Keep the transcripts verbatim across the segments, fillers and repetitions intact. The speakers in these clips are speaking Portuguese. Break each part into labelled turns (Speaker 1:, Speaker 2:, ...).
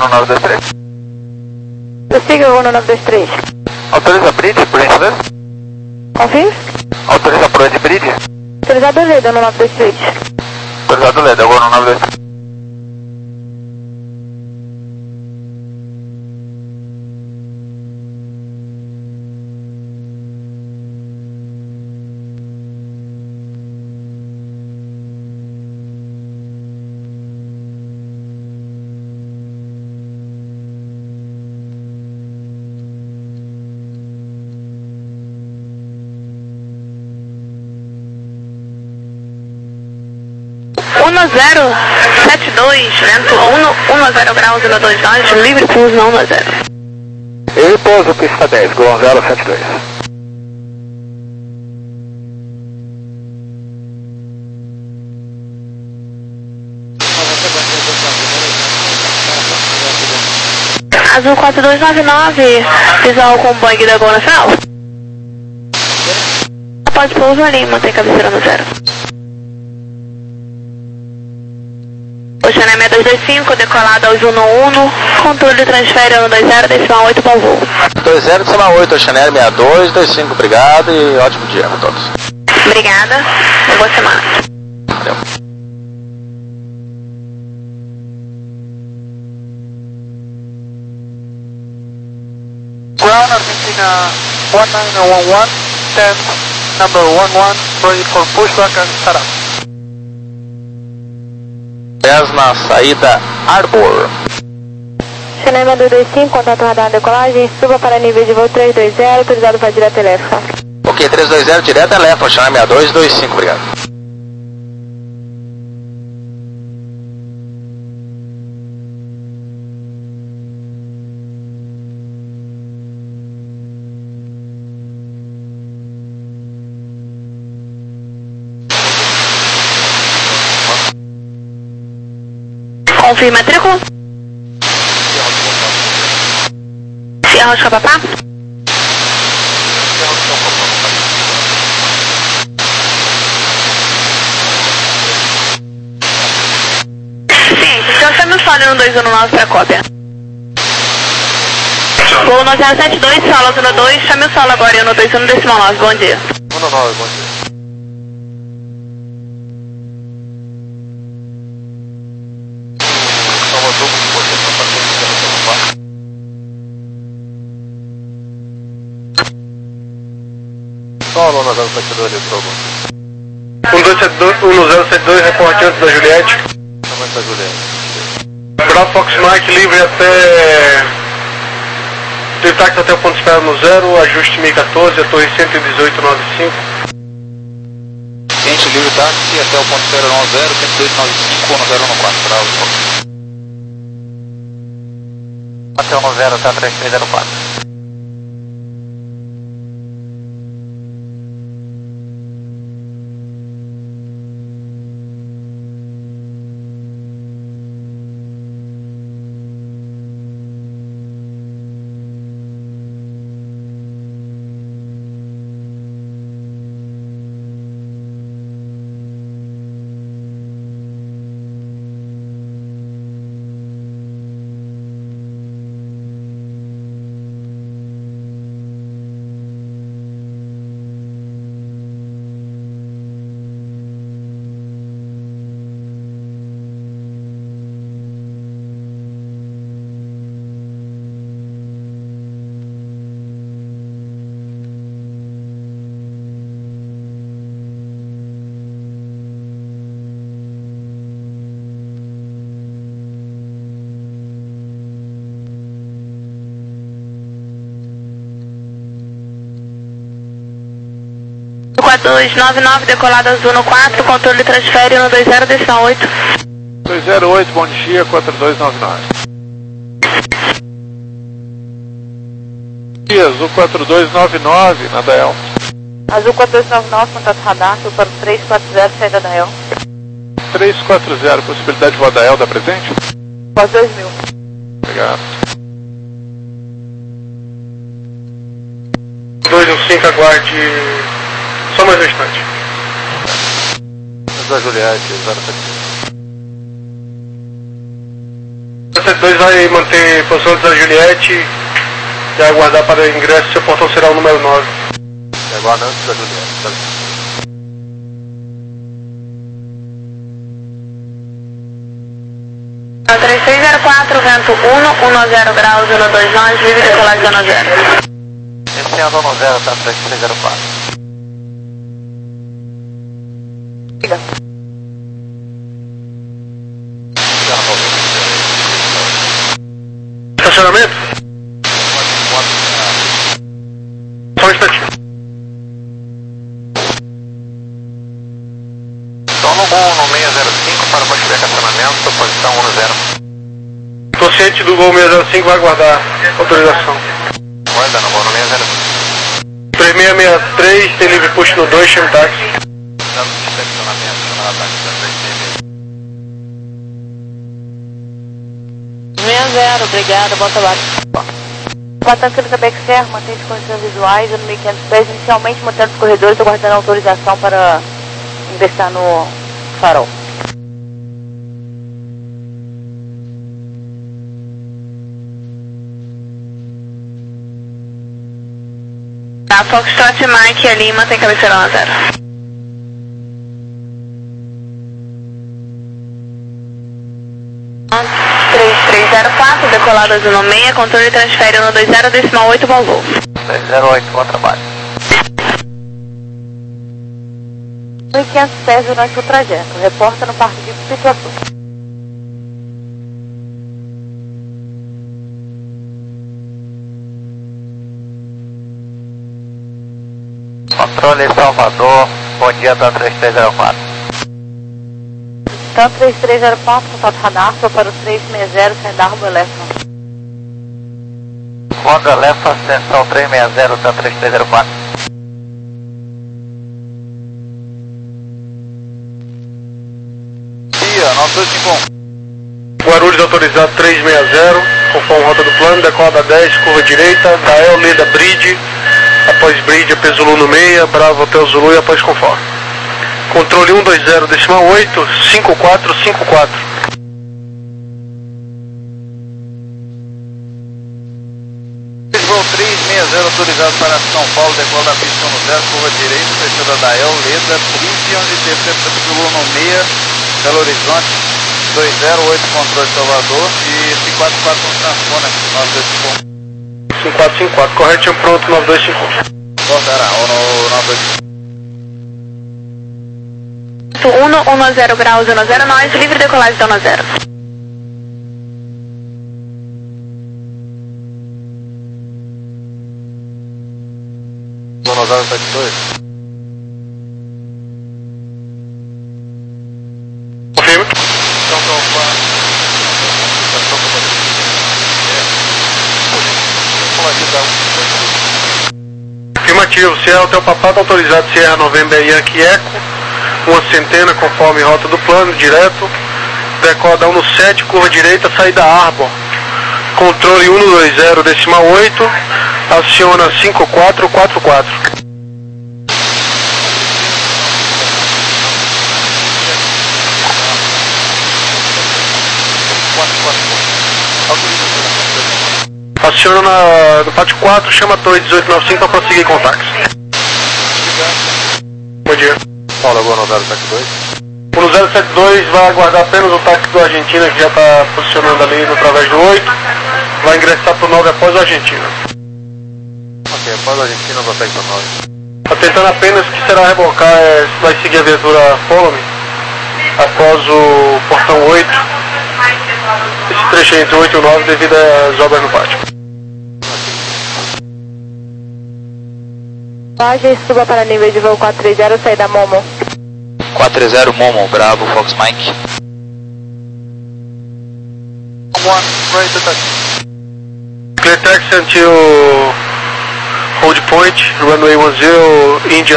Speaker 1: no nove dois três.
Speaker 2: Prossiga o no nove dois três.
Speaker 1: Autoriza bridge, por gentileza?
Speaker 2: Confirme?
Speaker 1: Autoriza approach bridge?
Speaker 2: Autorizado Leda no nove dois três.
Speaker 1: Autorizado Leda, agora no nove dois três.
Speaker 2: um zero sete dois, vento um zero graus, zero dois nove, livre pouso na um zero.
Speaker 1: Ele pouso, pista dez, Gol um zero sete dois.
Speaker 2: Azul quatro dois nove nove, visual com bang da Gol Nacional. Pode pouso ali, mantém cabeceira no zero. Oceané seis dois cinco, decolado ao Juno um, controle transfere ao dois zero, decimal oito, bom voo.
Speaker 3: dois zero, decimal oito, Oceané seis dois dois cinco, obrigado e ótimo dia para todos.
Speaker 2: Obrigada, e boa semana.
Speaker 3: Valeu.
Speaker 1: Ground Argentina one nine one one, ten, number one one, ready for pushback and startup.
Speaker 3: dez na saída Arbor.
Speaker 2: Oceané dois dois cinco, contato radar decolagem, suba para nível de voo três dois zero, autorizado para direto Elefa.
Speaker 3: Ok, três dois zero, direto Elefa, Oceané seis dois dois cinco, obrigado.
Speaker 2: Confirma matrícula. Sierra de Capapá. Sim, então chame o solo no dois um nove para cópia. Voo no zero sete dois, solo zero dois, chame o solo agora no dois um decimal nove, bom dia.
Speaker 1: um nove, bom dia. Solo no zero sete dois, um dois sete dois, um zero sete dois, reporte antes da Juliette. Antes da Juliette. Bravo Fox Mike, livre até... Teve táxi até o ponto de espera no zero, ajuste mil e quatorze, a torre cento e dezoito noventa e cinco.
Speaker 3: Cliente livre táxi até o ponto zero um zero, cento e dezoito noventa e cinco, um zero um quatro, bravo. Até o um zero, até três três zero quatro.
Speaker 2: quatro dois nove nove, decolado azul no quatro, controle transfere no dois zero, decimal oito.
Speaker 1: dois zero oito, bom dia, quatro dois nove nove. Azul quatro dois nove nove, na Dael.
Speaker 2: Azul quatro dois nove nove, contato radar, para três quatro zero, saída da Dael.
Speaker 1: três quatro zero, possibilidade de voar Dael, dá presente?
Speaker 2: Quase dois mil.
Speaker 1: Obrigado. dois um cinco, aguarde só mais um instante. Da Juliette, zero sete dois vai manter posição da Juliette e aguardar para o ingresso, seu portão será o número nove.
Speaker 3: E aguarda antes da Juliette.
Speaker 2: três três zero quatro, vento um, um zero graus, zero dois nove, livre decolagem zona zero.
Speaker 3: Esse é a zona zero, tá? três três zero quatro.
Speaker 2: Siga.
Speaker 1: Estacionamento? Só um instantinho.
Speaker 3: Então no gol no seis zero cinco para construir estacionamento, posição um zero.
Speaker 1: Tô ciente do gol seis zero cinco, vai aguardar autorização.
Speaker 3: Guarda no gol no seis zero cinco.
Speaker 1: três seis seis três, tem livre push no dois, chama táxi.
Speaker 3: Dando de estacionamento, chamando a táxi da três seis seis.
Speaker 2: seis zero, obrigado, volta lá. Batendo pelo Quebec Serra, mantém as condições visuais, no mil quinhentos pés, inicialmente mantendo os corredores, aguardando a autorização para ingressar no farol. Tá, Foxtrot Mike ali, mantém cabeceira na zero. três três zero quatro, decolado azul no meia, controle transfere no dois zero, decimal oito, Volvo.
Speaker 3: três zero oito, bom trabalho.
Speaker 2: mil e quinhentos pés durante o trajeto, reporta no Parque de Pituaçu.
Speaker 3: Controle Salvador, bom dia, tá três três zero quatro.
Speaker 2: Então três três zero quatro, contato radar, foi para o três seis zero, sem dar rumo Elefa.
Speaker 3: Quando Elefa, ascensão três seis zero, tá três três zero quatro. Dia, nove dois cinco um.
Speaker 1: Guarulhos autorizado três seis zero, conforme rota do plano, decola da dez, curva direita, Dael, Leda, Bridge, após Bridge, P Zulu no meia, Bravo, Hotel Zulu e após conforme. Controle um dois zero, decimal oito, cinco quatro cinco quatro.
Speaker 3: Voo três seis zero autorizado para São Paulo, decola da pista no zero, curva direita, fechada da Dael, Leda, Bridge, onde terceiro Zulu no meia, Belo Horizonte, dois zero oito, controle Salvador e cinco quatro quatro no transpone, nove dois cinco um.
Speaker 1: cinco quatro cinco quatro, corretinho pronto, nove dois cinco um.
Speaker 3: Voltará, ou no nove dois cinco um.
Speaker 2: um, um zero graus, zero zero nove, livre decolagem zona zero.
Speaker 3: Zona zero sete dois.
Speaker 1: Confirma.
Speaker 3: Então,
Speaker 1: Afirmativo, Sierra Hotel Papato autorizado Sierra November Yankee Eco, uma centena conforme rota do plano, direto, decola um no sete, curva direita, saída Arbor, controle um dois zero, decimal oito, aciona cinco quatro quatro quatro. Aciona na, no pátio quatro, chama a torre dezoito noventa e cinco para prosseguir com o táxi. Bom dia.
Speaker 3: Paulo, agora no zero sete dois.
Speaker 1: O no zero sete dois vai aguardar apenas o táxi do Argentina, que já está posicionando ali no através do oito. Vai ingressar para o nove após o Argentina.
Speaker 3: Ok, após a Argentina vai para o nove.
Speaker 1: Está tentando apenas que será rebocar, é, vai seguir a viatura Follow Me após o portão oito. Esse trecho entre o oito e o nove devido às obras no pátio.
Speaker 2: Laje, suba para nível de voo quatro três zero, saída Momo.
Speaker 3: quatro três zero Momo, Bravo, Fox Mike. One, right attack.
Speaker 1: Clear taxi until hold point, runway one zero, India.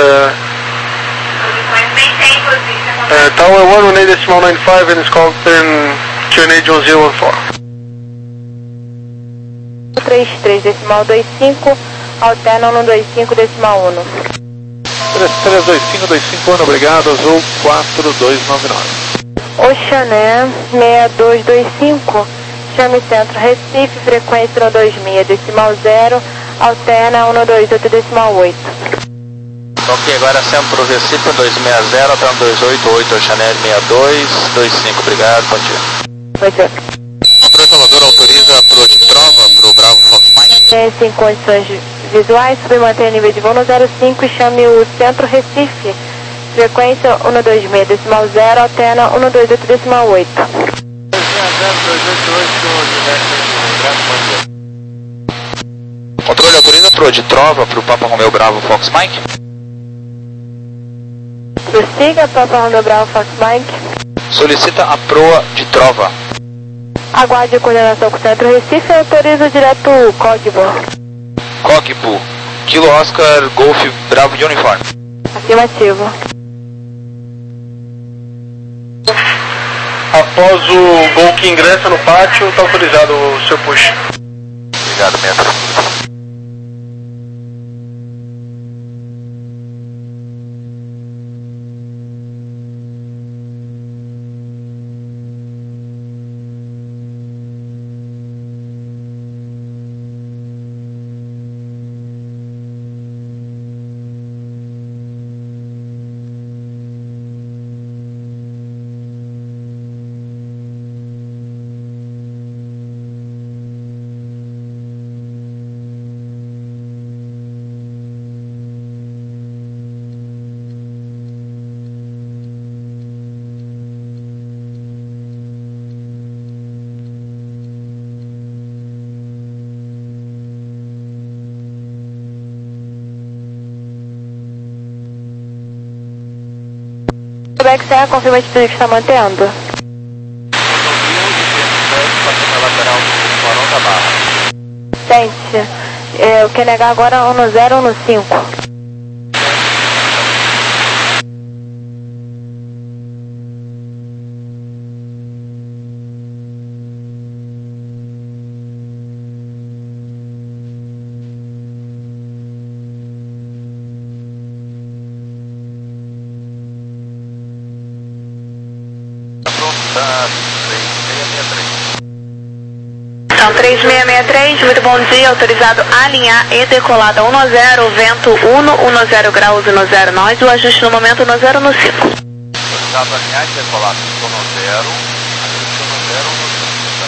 Speaker 1: Uh, tower one, one eight decimal nine five, and Scotland, Q N A one zero one four.
Speaker 2: três três decimal dois cinco, alterna no dois cinco decimal um.
Speaker 3: três três dois cinco dois cinco um, obrigado, Azul quatro dois nove nove.
Speaker 2: Oceané seis dois dois cinco, chame centro Recife, frequência um dois seis decimal zero, alterna um dois oito decimal oito.
Speaker 3: Ok, agora centro Recife um dois seis zero, alterna um dois oito oito, Chanel seis dois dois cinco, obrigado, bom dia.
Speaker 2: Bom dia.
Speaker 3: Controle Salvador autoriza pro de trova, pro Bravo Fox Mike.
Speaker 2: Tem em condições visuais, submanter nível de voo no zero cinco e chame o centro Recife, frequência um dois seis decimal zero, alterna um dois oito decimal oito.
Speaker 3: Controle autoriza pro de trova pro Papa Romeo Bravo Fox Mike.
Speaker 2: Prossiga, Papa Romeo Bravo Fox Mike.
Speaker 3: Solicita a proa de trova.
Speaker 2: Aguarde a coordenação com o centro Recife e autoriza direto o Cogbo.
Speaker 3: Cogbo, Kilo Oscar Golf Bravo de uniforme.
Speaker 2: Afirmativo.
Speaker 1: Após o gol que ingressa no pátio, está autorizado o seu push.
Speaker 3: Obrigado, mestre.
Speaker 2: Quebec Serra, confirma a atitude que está mantendo. Sente, eu quero negar agora um zero um cinco.
Speaker 4: São três seis seis três, muito bom dia, autorizado a alinhar e decolada um zero, vento um, zero graus e zero nós, o ajuste no momento um zero no cinco.
Speaker 3: Autorizado a alinhar e decolada um zero, ajuste um zero no cinco.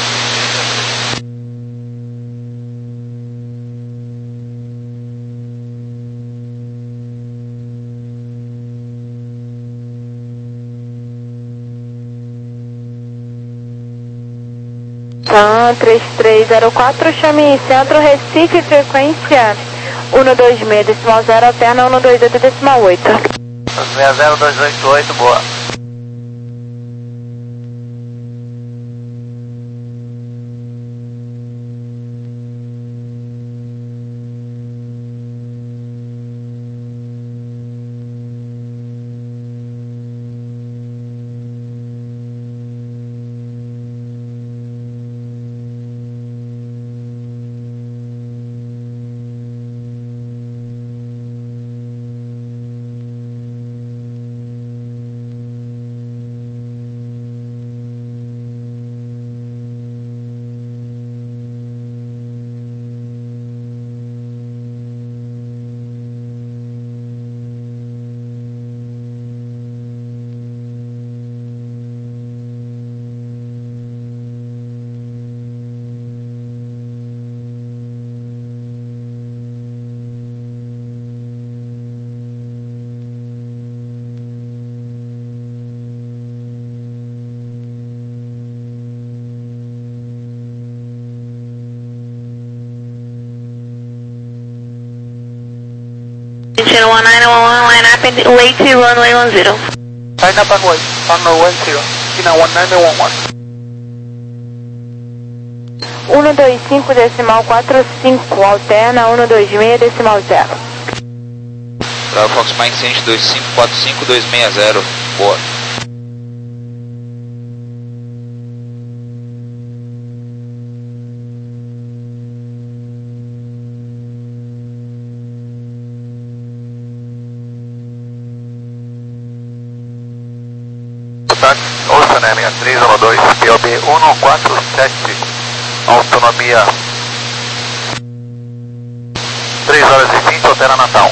Speaker 2: Tá, três três zero quatro, chame centro Recife, frequência um dois seis decimal zero, alterna um dois oito decimal oito.
Speaker 3: seis zero dois oito oito, boa.
Speaker 4: one nine one one, line up and wait to runway one zero.
Speaker 3: Line up and wait, runway one zero, China one nine one one.
Speaker 2: um dois cinco decimal quatro cinco, alterna um dois seis decimal zero.
Speaker 3: Bravo Fox Mike Cente dois cinco quatro cinco dois seis zero, boa. Ocean M três um dois, P O B um quatro sete Autonomia três horas e vinte, altera Natal.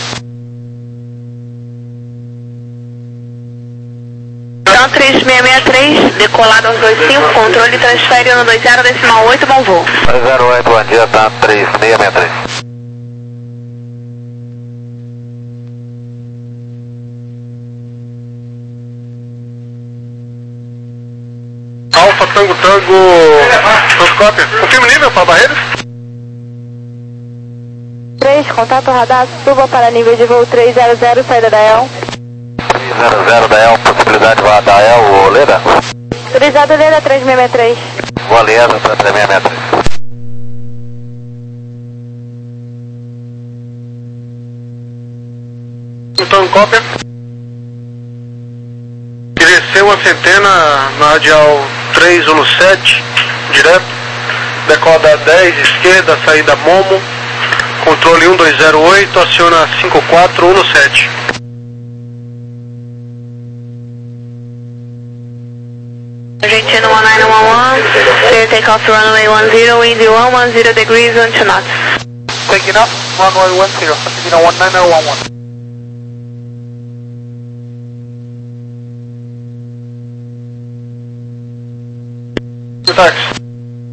Speaker 4: Então três seis seis três, decolado aos dois cinco, controle transfere no dois zero decimal oito, bom voo.
Speaker 3: dois zero oito, bom dia, tá três seis seis três.
Speaker 1: Alfa Tango Tango Roscópio, confirma o nível para barreiras?
Speaker 2: três, contato radar, suba para nível de voo três zero zero, saída da E L.
Speaker 3: três zero zero da E L, possibilidade de da E L, ou Leda?
Speaker 2: Autorizado Leda três seis seis três.
Speaker 3: Boa Leda, para três seis seis três.
Speaker 1: Então, cópia. Cresceu uma centena na radial três um sete, direto. Decoda dez, esquerda, saída Momo. Controle um dois zero oito, aciona cinco quatro um sete.
Speaker 4: Argentina one nine one one, clear takeoff to runway one zero, wind one one zero degrees, one two knots.
Speaker 3: Taking up, runway one zero, Argentina one nine one one.
Speaker 1: Táxi.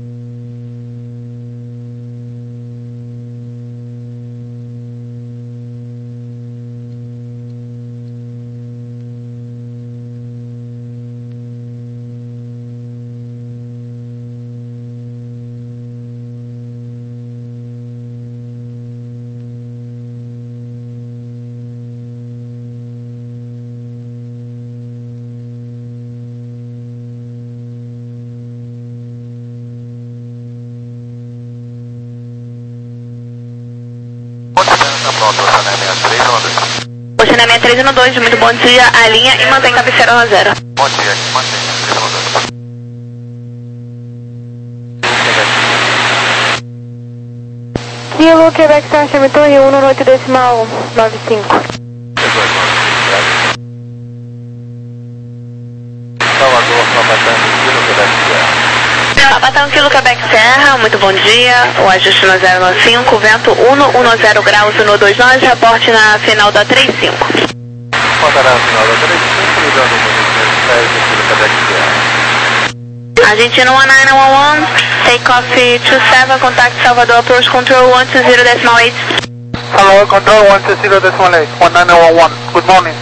Speaker 4: Oceania sessenta e três um dois, muito bom dia, alinha e mantém cabeceira no zero.
Speaker 3: Bom dia, mantém cabeceira no zero.
Speaker 2: Kilo, Quebec, Sargento, Torre um, no oito decimal nove cinco.
Speaker 3: Salvador, Pabatão, Kilo, Quebec, Serra.
Speaker 4: Pabatão, Kilo, Quebec, Serra, muito bom dia, o ajuste no zero nove cinco, vento um zero graus no dois nove, reporte na final da três cinco.
Speaker 3: Reportará na final da três cinco, ligando o movimento dez, Kilo, Quebec, Serra.
Speaker 4: Argentina one nine one one, takeoff two seven, contact Salvador, approach control one two zero decimal eight.
Speaker 3: Hello, control one two zero decimal eight, one nine one one, good morning.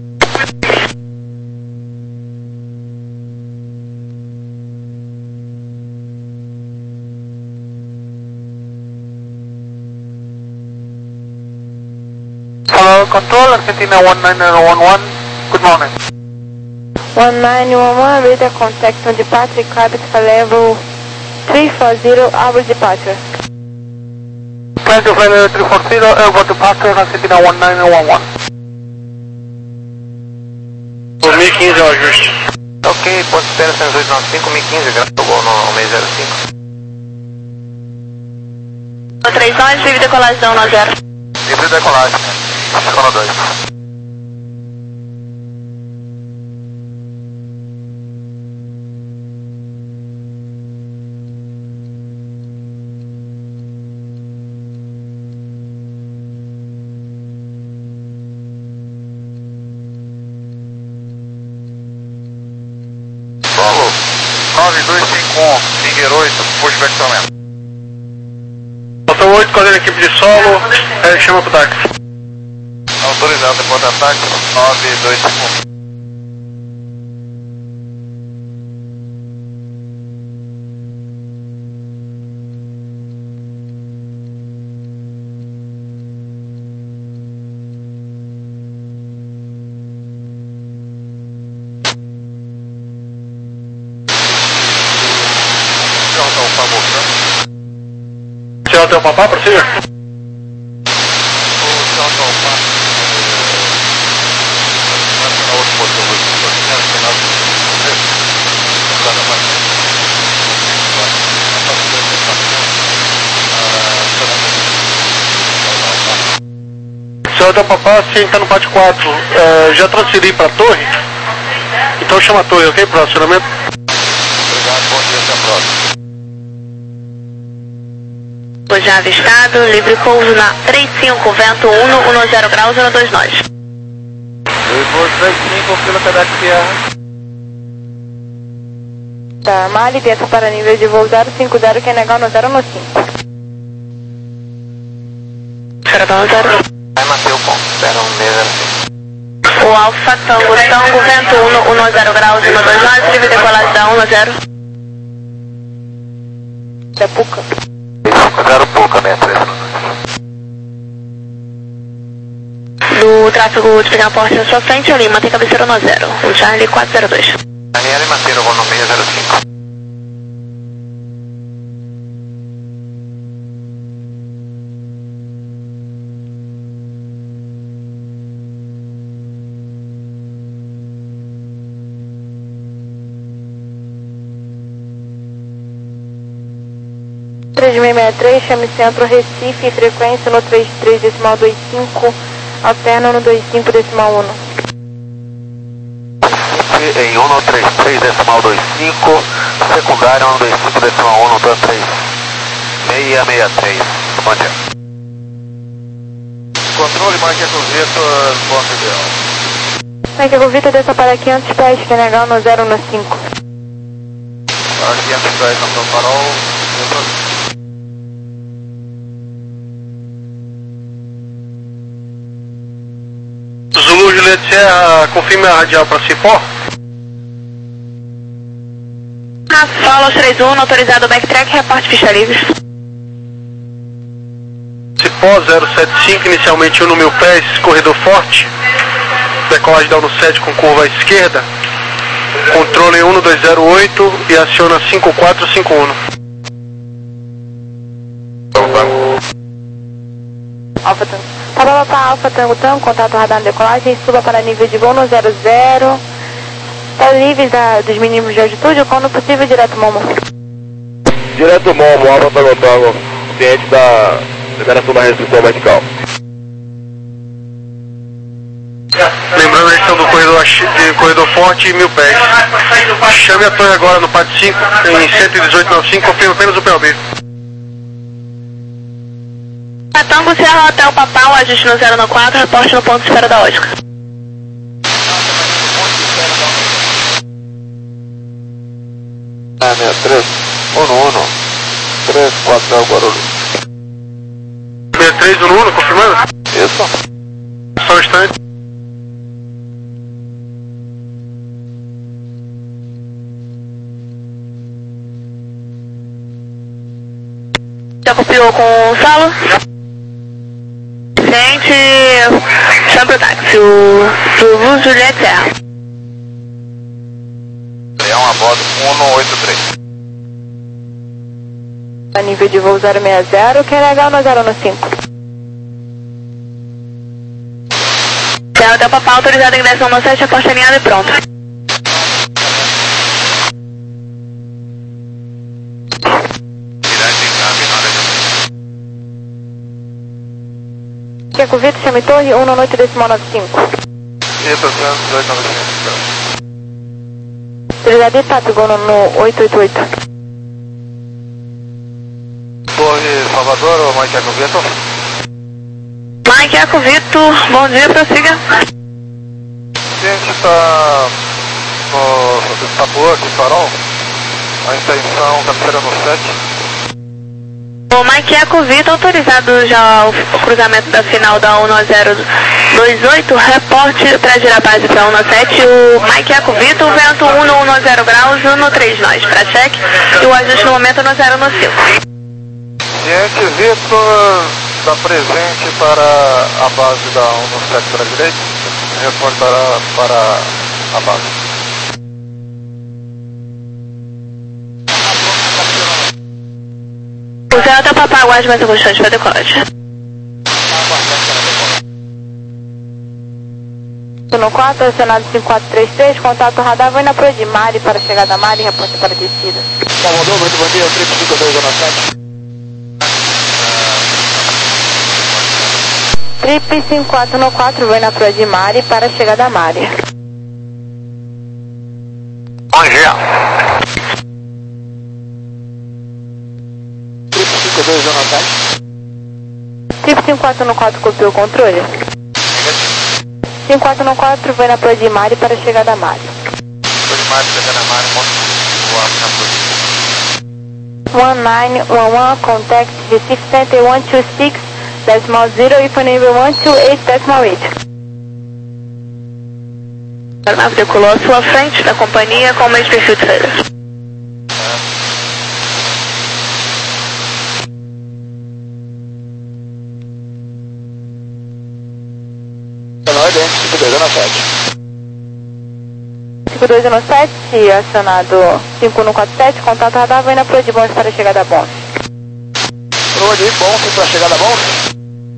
Speaker 3: Hello, control, Argentina one nine one one, good morning.
Speaker 2: one nine one one, radar contact on departure, climate for level three four zero, hour departure.
Speaker 3: Plan to fly level three four zero, airport departure, Argentina one nine one one.
Speaker 1: Por mil e quinze é o ajuste.
Speaker 3: Ok, ponto espera cento e oito nove cinco, mil e quinze, graças ao gol no mês zero cinco.
Speaker 4: três nove, livre decolagem no zero.
Speaker 3: Livre decolagem, Escola dois. Solo nove dois cinco um, Finger oito, pushback aumento.
Speaker 1: Faltam oito, coordenando a equipe de solo, é, chama pro táxi.
Speaker 3: Autorizado, depois ataque nove dois cinco um.
Speaker 1: Senhor tem o papá, prossiga? Senhor tem o papá, sim, tá no pátio quatro. É, já transferi pra torre? Então chama a torre, ok? Pro acionamento.
Speaker 3: Obrigado, bom dia, até a próxima.
Speaker 4: Já avistado, livre pouso na trinta e cinco, vento um, dez graus, dois nós.
Speaker 3: Livre pouso trinta e cinco, fila Quebec Sierra.
Speaker 2: Tá, Mali, dentro para nível de voo zero cinco zero, quem negar no zero no cinco.
Speaker 4: zero zero.
Speaker 3: Vai manter o ponto, zero um seis zero cinco.
Speaker 4: O Alfa Tango, Tango, vento um, dez graus, dois nós, livre decolagem um zero.
Speaker 2: É Puca.
Speaker 3: Zero pouca, sessenta e três.
Speaker 4: Do tráfego de pegar a porta na sua frente, ali, mantém cabeceira no zero. O Charlie quatro zero dois.
Speaker 3: Daniela, manter o voo no seis zero cinco.
Speaker 2: três seis seis três, chame centro Recife, frequência no trinta e três decimal vinte e cinco, alterna no vinte e cinco decimal um.
Speaker 3: Em um no trinta e três decimal vinte e cinco, secundário no vinte e cinco decimal um, três seis seis três. Bom dia. Controle, marque a Covita, ponto ideal.
Speaker 2: Marque a Covita, desça para quinhentos pés, que é legal no zero no cinco.
Speaker 3: Para quinhentos pés, não estou farol.
Speaker 1: Zulu Juliette Serra, confirme a radial para Cipó.
Speaker 4: Fala aos três um, autorizado o backtrack, reporte ficha livre.
Speaker 1: Cipó zero sete cinco, inicialmente um no mil pés, corredor forte. Decolagem da um no sete com curva à esquerda. Controle um no dois zero oito e aciona cinco quatro cinco um.
Speaker 2: Alfa Tango. Tá, tá, tá, Alfa Tango Tango, contato radar na decolagem, suba para nível de voo no zero zero. Tá livre da, dos mínimos de altitude, quando possível, direto Momo.
Speaker 5: Direto Momo, Alfa Tango Tango, ciente da liberação da restrição vertical.
Speaker 1: Lembrando a questão do corredor, de corredor forte e mil pés. Chame a torre agora no P A D cinco, em cento e dezoito noventa e cinco, confirma apenas o P L B.
Speaker 4: Tango Serra Hotel Papal, ajuste no zero no quatro, reporte no ponto de espera da Oscar.
Speaker 3: Ah, sessenta e três, um no um, três quatro zero Guarulhos.
Speaker 1: sessenta e três, um no um, confirmando?
Speaker 3: Isso.
Speaker 1: Só um instante.
Speaker 4: Já copiou com o Salo? Gente, chame pro táxi, o Zulu Juliette Serra.
Speaker 3: Leão a bordo um no oito três.
Speaker 2: A nível de voo zero seis zero, que é legal no zero no cinco.
Speaker 4: Serra Hotel Papal, autorizado em direção no sete, aposta alinhada e pronto.
Speaker 2: Que é Covita, chame torre, um no noite decimal noventa e cinco.
Speaker 3: E trezentos e dezoito noventa e cinco.
Speaker 2: Autorizado e Pato, no oito oito oito.
Speaker 3: Torre Salvador ou Mike Acovito?
Speaker 4: Mike Acovito, bom dia, prossiga.
Speaker 3: A gente está no Sabor de Farol, a extensão cabeceira no sete.
Speaker 4: O Mike Acovito, autorizado já o cruzamento da final da um zero dois oito, reporte para girar a base para um sete, o Mike Acovito, vento um no zero graus, um no três nós, para check, e o ajuste no momento no zero no cinco.
Speaker 3: Gente, Vitor, está presente para a base da um no sete para a direita, reportará para a base.
Speaker 4: O Zé Hotel Papá, aguarde mais alguns instantes para decolagem.
Speaker 2: No quatro, acionado cinco quatro três três, contato radar, vai na proa de Mari para chegar da Mari e reporte para a descida.
Speaker 3: Salvador, muito bom dia, três cinco dois zero sete.
Speaker 2: Trip cinco quatro no quatro, vai na proa de Mari para chegar da Mari.
Speaker 3: Bom dia. C dois um sete.
Speaker 2: Tipo cinco quatro um quatro copiou o controle? cinco quatro um quatro vai na Pro de Mari para chegar da Mari.
Speaker 3: Pro de Mari, chegar na Mari, voar na Pro.
Speaker 2: one nine one one, contact Recife Center one two six decimal zero e for nível one two eight decimal eight.
Speaker 4: Matriculou à sua frente da companhia com o mesmo perfil de saída.
Speaker 3: cinco dois um sete.
Speaker 2: cinco dois um sete, acionado cinco um quatro sete, contato radar, vai na Pro de Bons para a chegada Bons.
Speaker 3: Pro de Bons para a chegada Bons.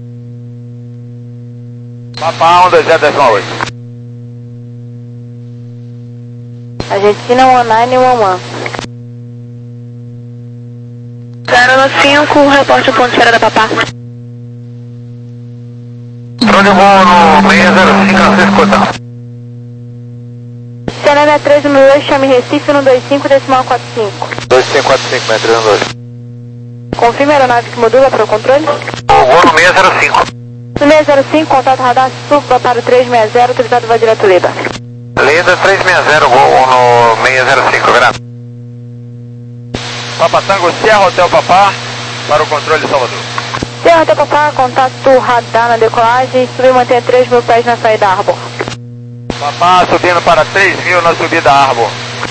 Speaker 3: Papá um dois zero decimal oito.
Speaker 2: Argentina one nine one one.
Speaker 4: zero cinco, reporte o ponto de espera da Papá.
Speaker 3: Pro de Bom no seis zero cinco, não sei escuta.
Speaker 2: C N M três um dois, chame Recife um dois cinco decimal quatro cinco.
Speaker 3: dois cinco quatro cinco, três um dois.
Speaker 2: Confirme a aeronave que modula para o controle.
Speaker 3: Vou no seis zero cinco.
Speaker 2: No seis zero cinco, contato radar, suba para o três seis zero, autorizado vai direto Leda.
Speaker 3: Leda três seis zero, voo no seis zero cinco, grande. Papa Tango, Sierra Hotel Papá, para o controle de Salvador.
Speaker 2: Sierra Hotel Papá, contato radar na decolagem, subir e manter três mil pés na saída Arbor.
Speaker 3: Papá subindo para três mil na subida Arbor.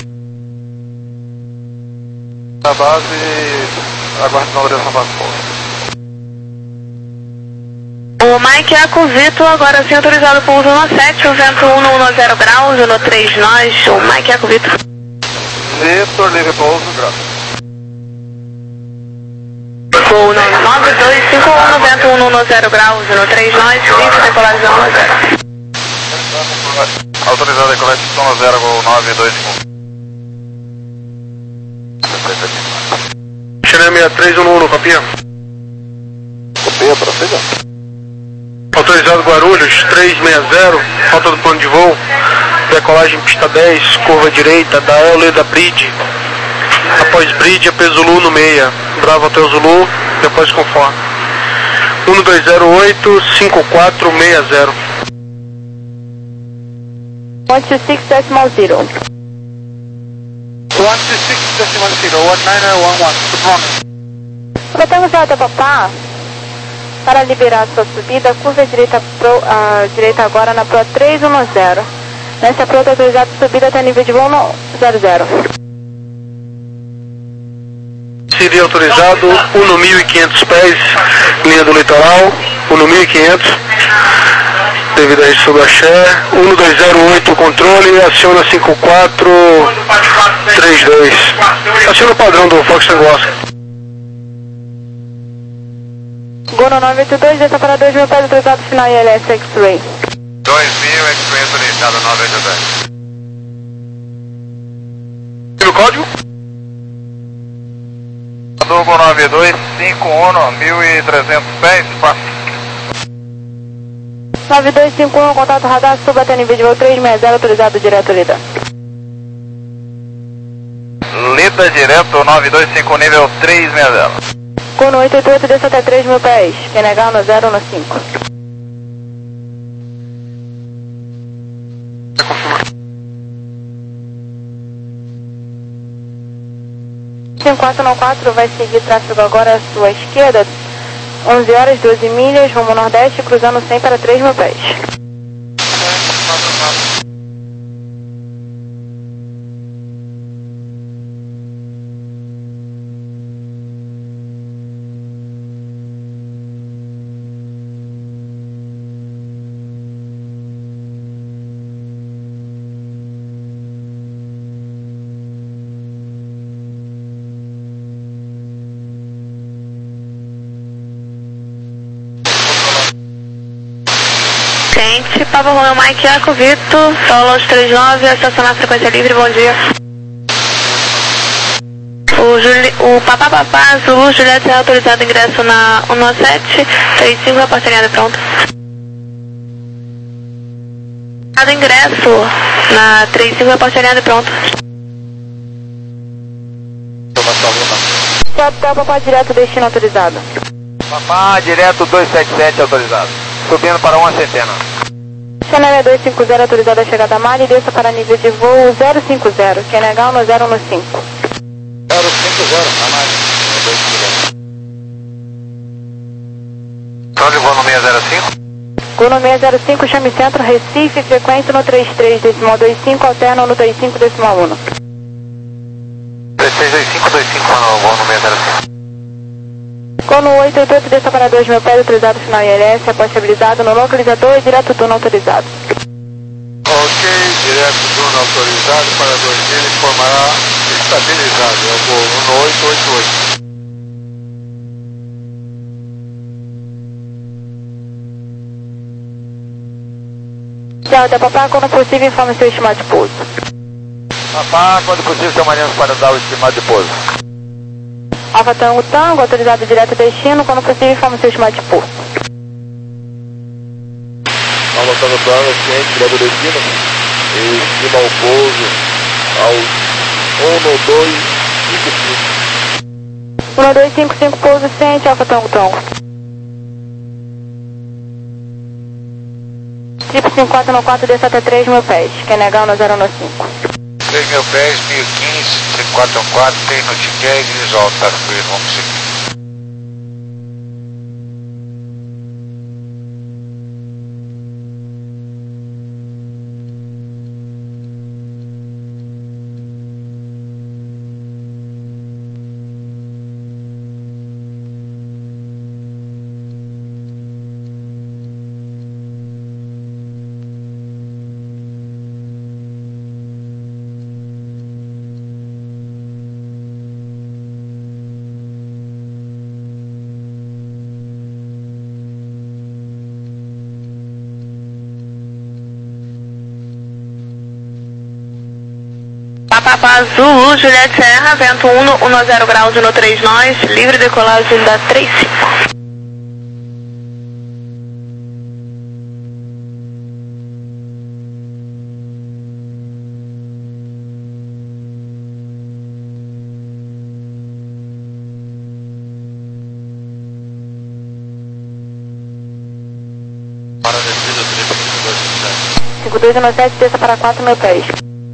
Speaker 3: A base, aguardando a direção para o
Speaker 4: O Mike Eco Vitor, agora sim autorizado por uso no sete, o vento um no zero graus, no três nós, o Mike Eco Vitor.
Speaker 3: Vitor, livre pouso, graças.
Speaker 4: Voo no nove dois cinco um, vento um no zero graus, no três nós, livre decolagem no zero.
Speaker 3: Autorizado a decolagem no zero, voo nove dois cinco.
Speaker 1: China sessenta e três um no copia.
Speaker 3: Copia, prossiga.
Speaker 1: Autorizado Guarulhos, três seis zero, falta do plano de voo, decolagem pista dez, curva direita, da L da Bridge, após Bridge, AP Zulu no meia, Bravo Hotel Zulu, depois conforme. um dois zero oito cinco quatro seis zero.
Speaker 2: one two six decimal zero.
Speaker 3: one two six decimal zero, one nine one one, good morning.
Speaker 2: Aproveitamos a Hotel Papá para liberar sua subida, curva direita, pro, uh, direita agora na Pro três um zero. Nessa Pro autorizado subida até nível de voo no zero zero.
Speaker 1: Seria autorizado um no mil e quinhentos pés, linha do litoral, um no mil e quinhentos, devido a isso sobre a Xé, um dois zero oito controle, aciona cinco quatro três dois. Aciona o padrão do Fox Tango Oscar.
Speaker 2: Gono nove oito dois, desça para dois mil pés, autorizado final I L S X-Ray.
Speaker 3: dois mil, X-Ray autorizado, nove oito dois.
Speaker 1: E o código?
Speaker 3: Dogo nove dois cinco um, mil e trezentos pés, passe.
Speaker 2: nove dois cinco um, contato radar, suba até nível de voo três seis zero, autorizado direto Leda.
Speaker 3: Leda direto, nove dois cinco, nível três seis zero.
Speaker 2: Gono oito oito oito, desça até três mil pés, Q N H no zero um cinco. cinco quatro um quatro vai seguir tráfego agora à sua esquerda, onze horas, doze milhas, rumo nordeste, cruzando cem para três mil pés.
Speaker 4: Gente, Papa Romeo Mike Eco Vitor, Solo três nove, estacionar frequência livre, bom dia. O, Juli, o Papá Papá Zulu Juliette é autorizado ingresso na um sete, três cinco, reportaria pronto. Ingresso na três cinco, reportaria pronto.
Speaker 2: Hotel Papá direto, destino autorizado.
Speaker 3: Papá direto dois sete sete autorizado. Subindo para uma centena.
Speaker 2: Channel dois cinco zero autorizado a chegada a Mali e desça para nível de voo zero cinco zero. Q N H um zero um cinco.
Speaker 3: zero cinco zero, a Mali. Onde vou no seis zero cinco?
Speaker 2: Gol no seis zero cinco, chame centro, Recife, frequência no trinta e três, decimal vinte e cinco, alterna no trinta e cinco, decimal um.
Speaker 3: três seis dois cinco, dois cinco, vou no seis zero cinco.
Speaker 2: Gol no oito oito oito, desça para dois mil pés, autorizado final I L S, aposta habilitado no localizador e direto turno autorizado.
Speaker 3: Ok, direto turno autorizado para dois mil, informará estabilizado, eu vou no oito oito oito.
Speaker 2: Tchau, até papá, quando possível informe seu estimado de pouso.
Speaker 3: Papá, quando possível chamaremos para dar o estimado de pouso.
Speaker 2: Alfa Tango Tango, autorizado direto destino, quando possível informe seu estimado de pouso.
Speaker 5: Alfa Tango Tango, ciente, direto destino, e estima o pouso ao um dois cinco cinco.
Speaker 2: um dois cinco cinco, pouso ciente, Alfa Tango Tango. Tipo cinco quatro no quatro, desça até três mil pés, Q N H um zero um cinco.
Speaker 3: três mil pés, mil e quinze, cinco quatro um quatro, tem no ticket e visual, tá fluido, vamos seguir.
Speaker 4: Papa Azul, Juliette Serra, vento um zero graus no três nós, livre decolagem da trinta e cinco.
Speaker 3: Para descida,
Speaker 2: cinco dois um sete, desça para quatro mil pés.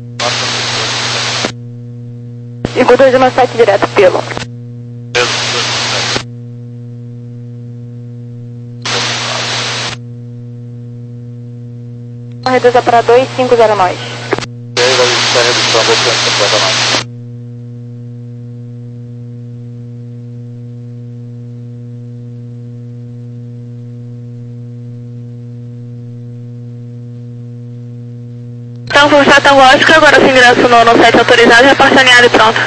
Speaker 2: cinco dois um sete, direto pelo. Reduza para dois cinco zero nós.
Speaker 3: Está redução duzentos e cinquenta nós.
Speaker 4: Então, forçar Tango Oscar, agora se ingresso no, no sete autorizado, reporte alinhado e pronto.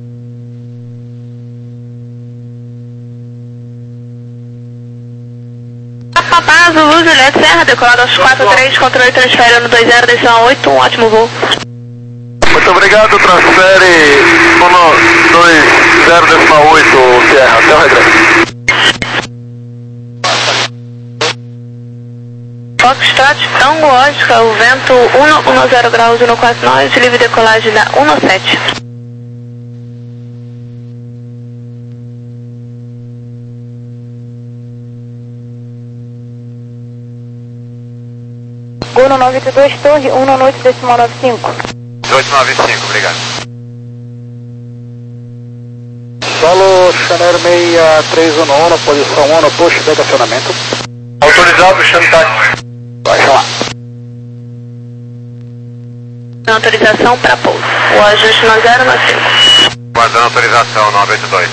Speaker 4: Papá Azul, Juliette Serra, decolado aos quatro três, controle transfere no dois zero, decimal oito, um ótimo voo.
Speaker 5: Muito obrigado, transfere um dois zero decimal oito, Serra, até o regresso.
Speaker 4: Foxtrot Tango Oscar, o vento um zero graus no quatro nós, livre decolagem da um sete.
Speaker 2: Gol no nove oito dois, torre um oito decimal nove cinco.
Speaker 3: oito nove cinco, obrigado.
Speaker 6: Solo Chanel seis três um um, posição um no posto de estacionamento.
Speaker 1: Autorizado, chame táxi.
Speaker 6: Vai chamar.
Speaker 4: Autorização para pouso. O ajuste no zero nove cinco.
Speaker 3: Guardando autorização, nove oito dois.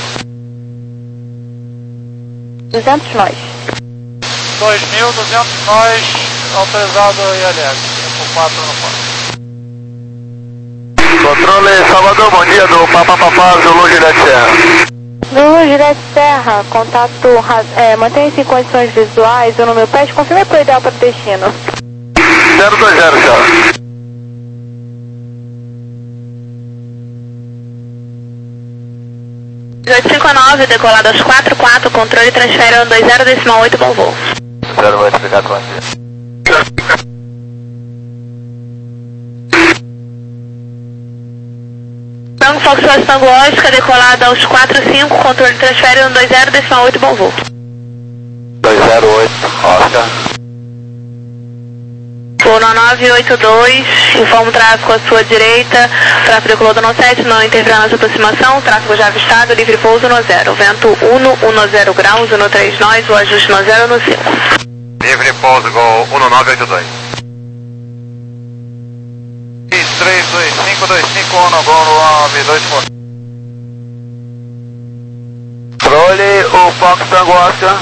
Speaker 2: duzentos nós.
Speaker 6: dois mil e duzentos nós, autorizado I L S, cinco quatro no quatro.
Speaker 5: Controle Salvador, bom dia, do Papa Papá Zulu Juliette Serra.
Speaker 2: Zulu Juliette Serra, contato, é, mantenha-se em condições visuais, o número pede, confirme para o ideal para o destino.
Speaker 5: zero dois zero, senhora.
Speaker 4: oito cinco nove, decolado aos quatro quatro, controle transfere ao dois zero decimal oito, bom voo.
Speaker 5: zero oito, obrigado, bom dia.
Speaker 4: Tango Fox Tango Oscar, decolada aos quatro cinco, controle transfere um dois zero, decimal oito, bom voo.
Speaker 3: dois zero oito, Oscar.
Speaker 4: Voo nove oito dois, informa o tráfego à sua direita, tráfego decolou do sete, não interferir na nossa aproximação, tráfego já avistado, livre pouso no zero, vento um zero graus, um três nós, o ajuste no zero no cinco.
Speaker 1: Livre pouso, Gol um nove oito dois.
Speaker 3: três dois cinco dois cinco um no Gol nove dois quatro. Controle, o Fox Tango Oscar.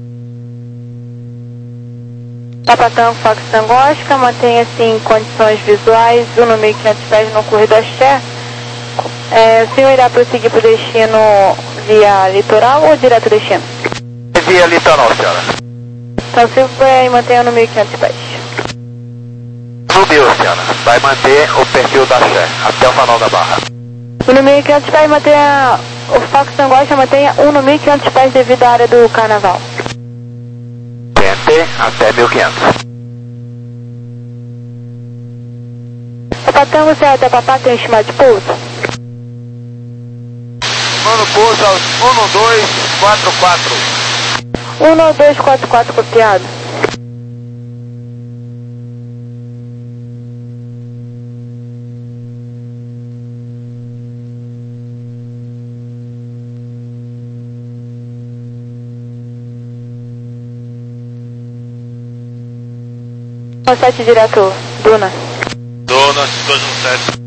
Speaker 2: Papa Tango Fox Tango Oscar, mantenha-se em condições visuais, um no mil e quinhentos pés no corredor Xé. É, o senhor irá prosseguir para o destino via litoral ou direto destino?
Speaker 3: Via litoral, senhora.
Speaker 2: Então, o senhor vai manter no mil e quinhentos pés.
Speaker 3: Subiu, senhora. Vai manter o perfil da Xé, até o final da barra.
Speaker 2: O no mil e quinhentos pés mantenha, o Fox Tango Oscar mantenha um no mil e quinhentos pés devido à área do carnaval.
Speaker 3: Tente até mil e quinhentos.
Speaker 2: Papa Tango, você até Papá tem estimado de pouso?
Speaker 3: Mano, pouso aos um dois quatro quatro.
Speaker 2: um dois quatro quatro copiado. sete direto, Duna.
Speaker 1: Dona dois um sete.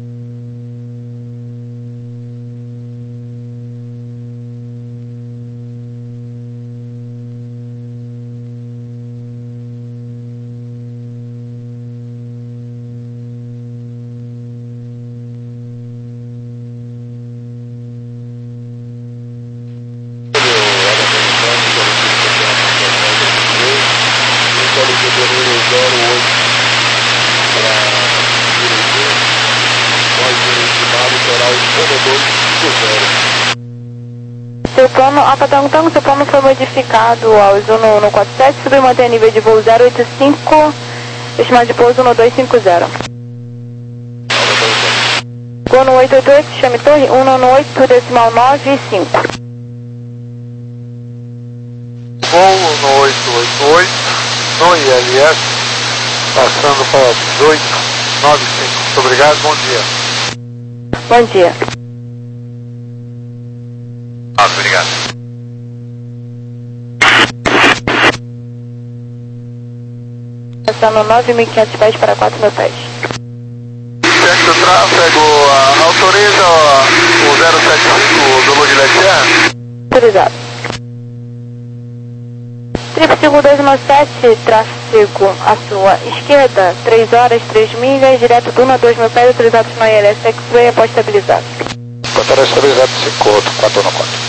Speaker 2: Seu plano, Alfa Tango Tango, seu plano foi modificado aos um no quatro sete, subiu e mantém nível de voo zero oito cinco, estimado de pouso no dois cinco zero. Voo no oito oito oito, chame torre, um no oito, decimal nove cinco.
Speaker 1: Voo no oito oito oito, no I L S, passando para dezoito nove cinco. Muito obrigado, bom dia.
Speaker 2: Bom dia.
Speaker 1: Ah, obrigado.
Speaker 2: Passando nove mil e quinhentos pés para quatro mil pés.
Speaker 1: Certo tráfego, uh, autoriza uh, o zero sete cinco do Lua Serra?
Speaker 2: Autorizado. Trip cinco dois um sete, tráfego à sua esquerda, três horas, três milhas, direto Duna, dois mil pés, autorizados na I L S X-Ray após estabilizado.
Speaker 6: Controle estabilizado, cinco oito quatro um quatro.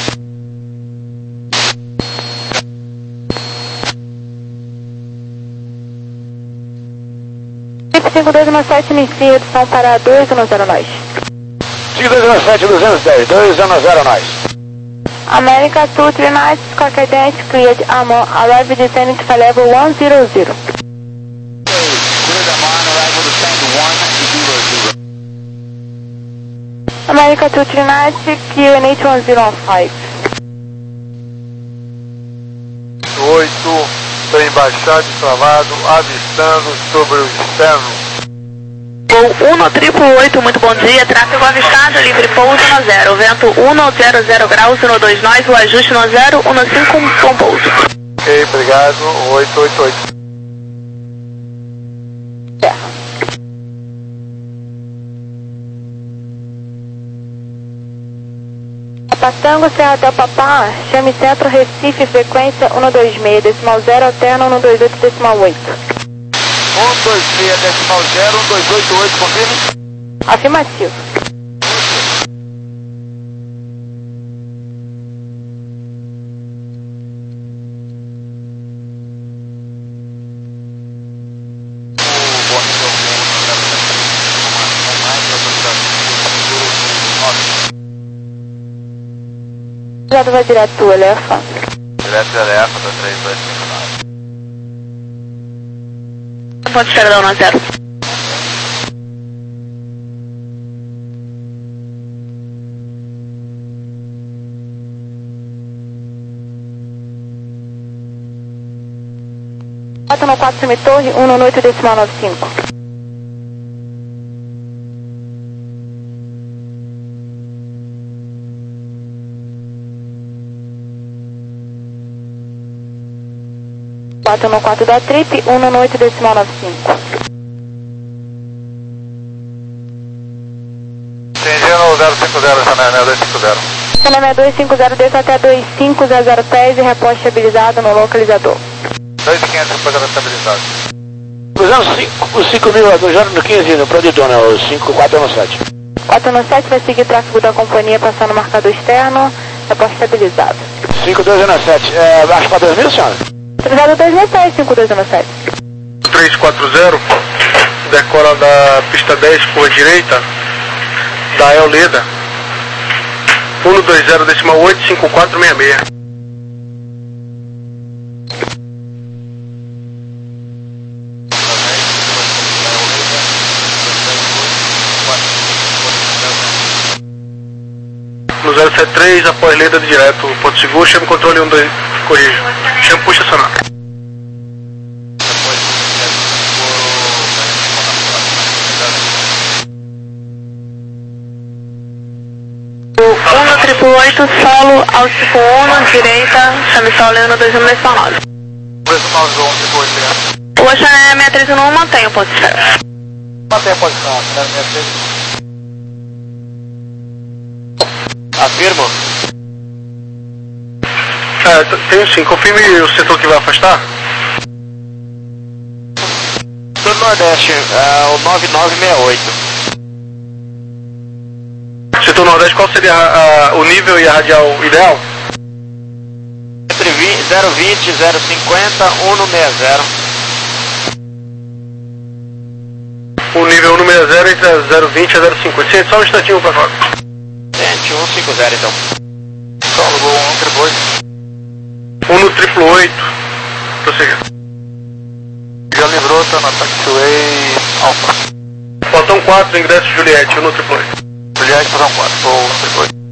Speaker 2: Trip cinco dois um sete, inicia redução para dois um zero nós.
Speaker 6: cinco dois um sete, duzentos e dez, dois um zero nós.
Speaker 2: America two three nine, Squawk Identity, cleared Amon, arrive descending to level one zero zero. America two three nine, Q N H one zero five.
Speaker 1: oito, trem baixado e travado, avistando sobre o externo.
Speaker 4: Voo um triplo oito, muito bom dia, tráfego avistado, livre pouso no zero, vento um zero zero graus, um dois nós, o ajuste no zero, um cinco, bom pouso.
Speaker 1: Ok, obrigado, oito oito oito.
Speaker 2: Terra. Patango, Serra Del Papá, chame centro, Recife, frequência um dois seis, decimal zero, alterna um dois oito, decimal oito.
Speaker 3: um dois seis, decimal zero, um dois oito oito, confirme?
Speaker 2: Afirmativo. Já vai direto, Elefa.
Speaker 3: Direto Elefa, da três dois cinco nove.
Speaker 4: Pode esperar dar um zero.
Speaker 2: quatro no quatro semi-torre, um no oito decimal nove cinco. quatro no quatro da trip, um no oito decimal nove cinco.
Speaker 3: Entendi no zero cinco zero, Chanel dois cinco zero.
Speaker 2: Chanel dois cinco zero, desça até dois cinco zero zero pés e reposto estabilizado no localizador.
Speaker 3: dois mil e quinhentos depois estabilizado.
Speaker 6: Cruzando o cinco mil a dois anos no quinze, no produtor, né? O cinco quatro no sete.
Speaker 2: quatro no sete vai seguir tráfego da companhia passando o marcador externo, reposto estabilizado.
Speaker 6: cinco dois no sete, é, acho para dois mil, senhora?
Speaker 2: Autorizado dois mil pés, cinco dois no sete.
Speaker 1: três quatro zero, decola da pista dez por direita, da Eoleda, um dois zero decimal oito cinco quatro seis seis. No zero sete três, após Leda de direto, ponto seguro, chama controle um dois, corrijo. Chama puxa estacionar.
Speaker 4: um no triplo oito, solo, altico um, direita, chame solo um dois um decimal nove. O Ocean seis três um um mantém o ponto de espera.
Speaker 3: Mantém a posição, Chanel seis três. Afirmo.
Speaker 1: É, tem sim, confirme o setor que vai afastar.
Speaker 3: Sul Nordeste, é, o nove nove seis oito.
Speaker 1: Setor Nordeste, qual seria a, a, o nível e a radial ideal?
Speaker 3: Entre zero vinte, zero cinquenta, um no sessenta.
Speaker 1: O nível um no sessenta entre zero vinte a zero cinquenta. Sim, só um instantinho para fora.
Speaker 3: Gente, um cinquenta então. Solo, gol um, triplo oito.
Speaker 1: um no triplo oito. Prossiga.
Speaker 3: Já livrou, tá na taxiway Alfa.
Speaker 1: Botão quatro, ingresso Juliette, um no triplo oito.
Speaker 3: Juliette, botão quatro, ou um triplo oito.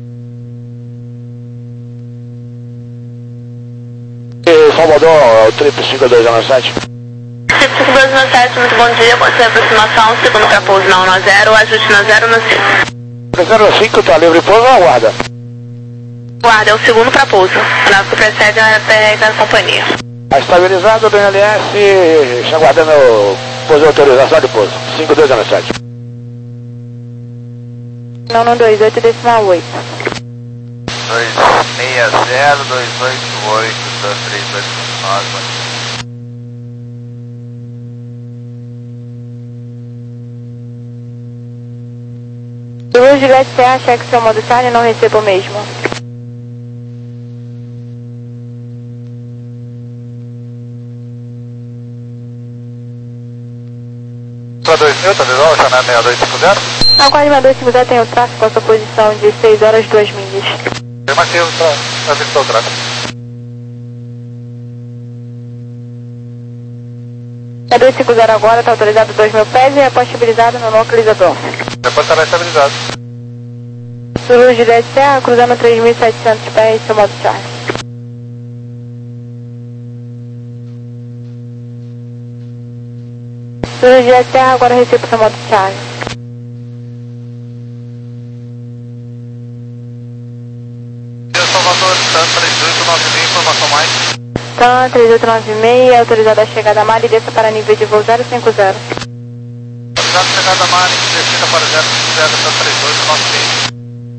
Speaker 6: E Salvador, o trip cinco dois no sete.
Speaker 4: Trip cinco dois no sete, muito bom dia, pode ser aproximação, segundo para pouso na um no zero, ajuste na zero no cinco.
Speaker 6: zero cinco, tá livre pouso ou aguarda?
Speaker 4: Guarda, é o segundo para pouso. O nave que precede é a P R da companhia.
Speaker 6: Tá estabilizado do N L S, já aguardando pouso de autorização de pouso. cinco dois no sete.
Speaker 2: Não, no dois oito decimal oito.
Speaker 3: dois seis zero, dois oito oito, dois três dois nove.
Speaker 2: Zulu Juliette Serra, cheque seu modo Charlie, não recebo o mesmo.
Speaker 3: Para dois mil, tá visual? Chanel seis dois cinco zero?
Speaker 2: Aguarde seis dois cinco zero, tem o tráfego com a sua posição de seis horas duas milhas.
Speaker 3: Tem mais tempo para executar o tráfego.
Speaker 2: seis dois cinco zero agora, está autorizado dois mil pés e reposto estabilizado no localizador.
Speaker 3: Depois estará estabilizado.
Speaker 2: Zulu Juliette Serra, cruzando três mil e setecentos pés, seu modo Charlie. Zulu Juliette Serra, agora recebo seu modo Charlie.
Speaker 3: Salvador, três oito nove seis, informação mais.
Speaker 2: TAM três oito nove seis, autorizada a chegada a Mali, desça para nível de voo zero cinco zero.
Speaker 3: Autorizado a chegada a Mali, descida para zero cinco zero, três oito nove seis.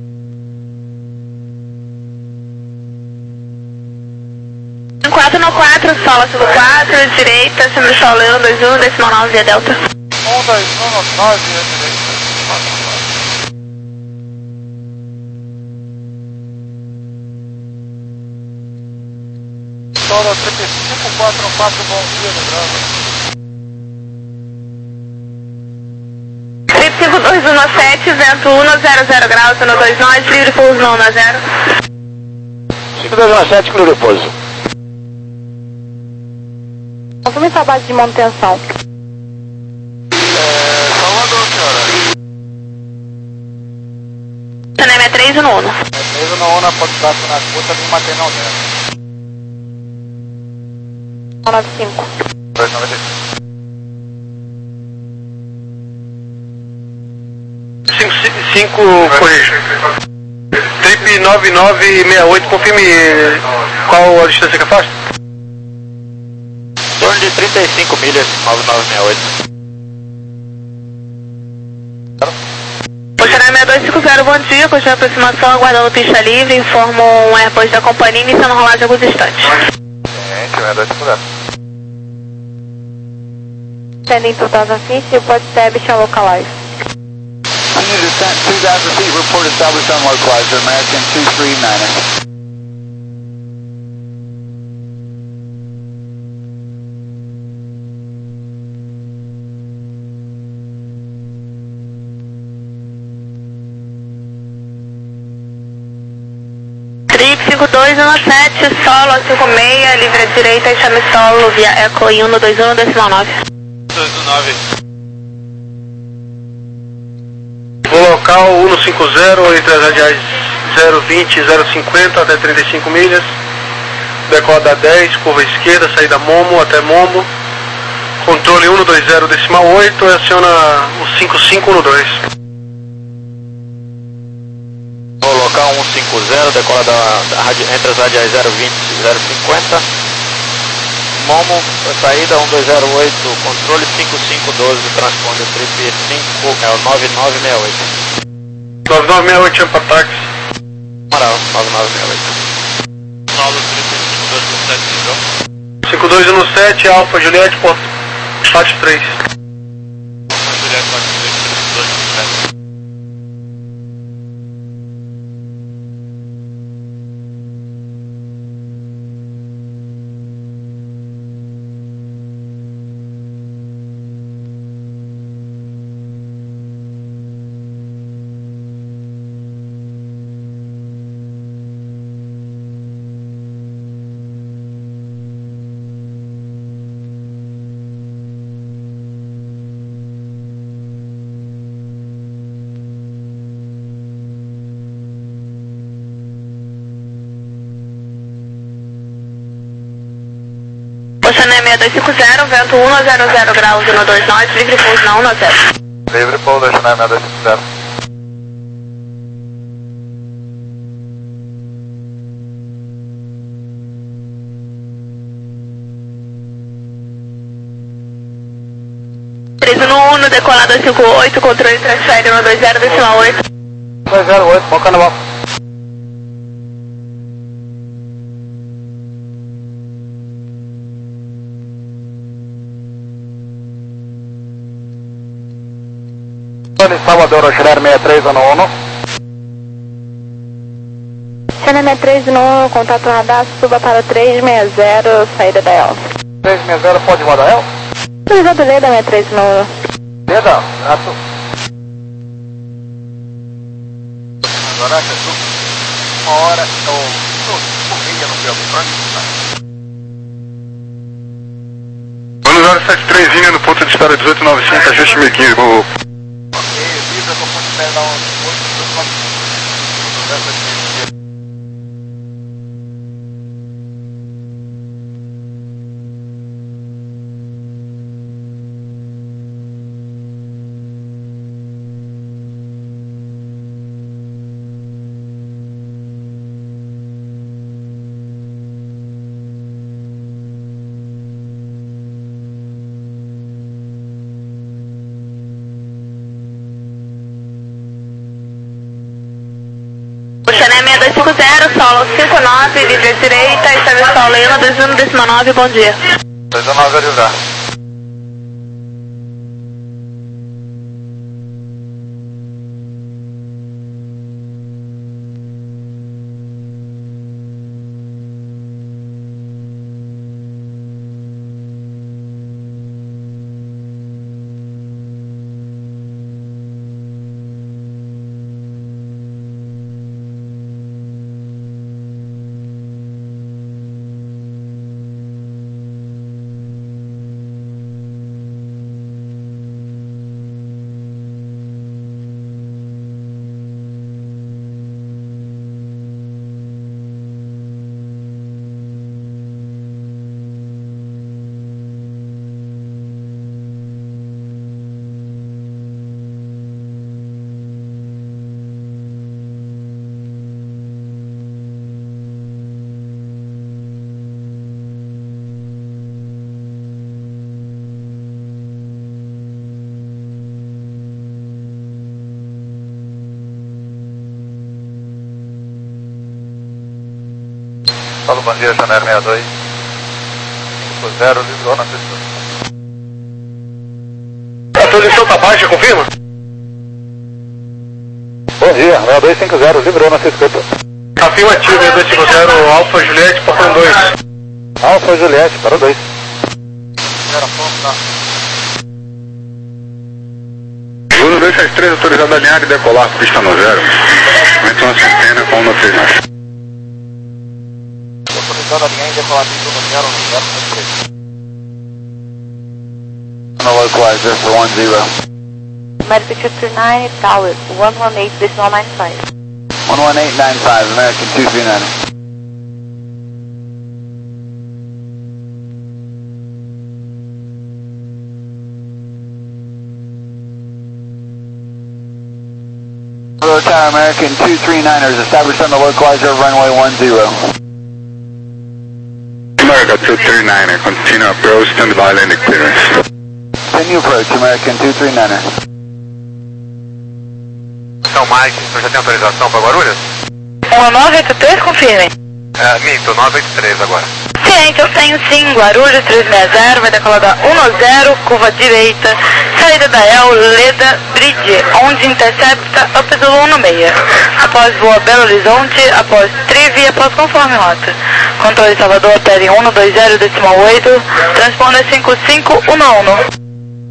Speaker 4: quatro no quatro, solo sul quatro, direita, chame solo um dois um, decimal nove via delta.
Speaker 3: um dois um nove via direita. Solo três cinco quatro quatro, bom dia, lembrando.
Speaker 4: Trip cinco dois um no sete, vento um no zero zero graus, no dois nove, livre pouso no um no zero.
Speaker 6: cinco dois no sete, livre pouso.
Speaker 2: Confirme sua base de manutenção.
Speaker 3: É, Salvador, senhora.
Speaker 4: Chanel três no Uno.
Speaker 3: três no Uno, pode estar na conta, me mantém na zero.
Speaker 2: nove cinco.
Speaker 3: dois noventa e cinco.
Speaker 1: cinco, corrija. Trip nove nove seis oito, confirme qual a distância que afasta?
Speaker 3: Em torno de trinta e cinco milhas, nove nove seis oito.
Speaker 4: Funcionário seis dois cinco zero, bom dia, continua a aproximação, aguardando pista livre, informo um Airbus da companhia, iniciando rolagem em alguns instantes.
Speaker 3: Gente, seis dois cinco zero.
Speaker 2: Sending two thousand feet, report establish and localize.
Speaker 3: Unit descent two thousand feet, report established on localizer, American two three niner.
Speaker 4: Trip cinco dois um sete, solo cinco seis, livre à direita, chame solo via Eco em um dois um decimal nove.
Speaker 3: dois um nove.
Speaker 1: Vou local cento e cinquenta, entre as radiais zero vinte, zero cinquenta até trinta e cinco milhas. Decola da dez, curva esquerda, saída Momo até Momo. Controle cento e vinte decimal oito e aciona o cinco cinco um dois.
Speaker 3: Vou local cento e cinquenta, decola da, da, entre as radiais zero vinte e zero cinquenta. Momo, saída cento e vinte oito, controle cinco cinco um dois, transponde o trip cinco, é o nove nove seis oito.
Speaker 1: nove nove seis oito, chama para táxi.
Speaker 3: Moral, nove nove seis oito. Solo trip cinco dois um sete,
Speaker 1: cinco dois um sete, Alfa, Juliette, Porto, Fat três.
Speaker 3: Juliette, Fat três, cinco dois um sete.
Speaker 4: Oceané seis dois cinco zero, vento um zero zero graus, um dois nove, livre pouso na um zero.
Speaker 3: Livre pouso, Oceané seis dois cinco zero.
Speaker 4: três um um, decolado cinco oito, controle transfere um dois zero decimal oito.
Speaker 6: dois zero oito, boca na boca. Salvador, Oceané seis três um um.
Speaker 2: Oceané seis três um um, contato radar, suba para três seis zero, saída da El.
Speaker 6: três seis zero, pode rodar El?
Speaker 2: Autorizado Leda seis três um um.
Speaker 6: Leda, ato.
Speaker 3: Agora acha uma hora ou correia no meu front.
Speaker 1: Buenos Aires sete três, linha no ponto de espera dezoito noventa e cinco, ajuste mil e quinze, vou...
Speaker 3: Ok, livre, eu tô com espera da oito.
Speaker 4: Oceané seis dois cinco zero, solo cinco nove, livre à direita, estava solo em um dois um decimal nove, bom dia.
Speaker 3: dois um nove, ajudar. Fala, bom dia, Janeiro sessenta e dois. cinco zero, livrou na pessoa.
Speaker 1: A posição tá baixa, confirma?
Speaker 6: Bom dia, sessenta e dois cinquenta, livrou na escuta.
Speaker 1: Afirmativo, sessenta e dois cinquenta, Alfa Juliette, para o dois.
Speaker 6: Alfa Juliette, para o dois.
Speaker 3: Era ponto, tá?
Speaker 5: Uno dois sete três, autorizado a alinhar e decolar, pista no zero. Aumenta uma centena com um três nove.
Speaker 3: Autorizado a alinhar e decolar, pista no zero, no zero, no três. No localizer for one zero.
Speaker 2: American two three nine, Tower, one one eight decimal nine five.
Speaker 3: one one eight nine five, American two three nine. Hello, Tower American two three niners, established on the localizer runway one zero.
Speaker 5: America two three nine, continue approach, standby landing clearance.
Speaker 3: Continue approach, American two three niner.
Speaker 1: Então, Mike, você já tem autorização para Guarulhos?
Speaker 4: um nove oito três, confirme.
Speaker 1: É, minto, nove oito três agora.
Speaker 4: Ciente, eu tenho sim, Guarulhos três seis zero, vai decolar da um zero, curva direita, saída da El, Leda, Bridge, onde intercepta, up Zulu um seis. Após voa Belo Horizonte, após Trivi, após conforme rota. Controle Salvador, pede um dois zero, decimal oito, transponder cinco cinco um um.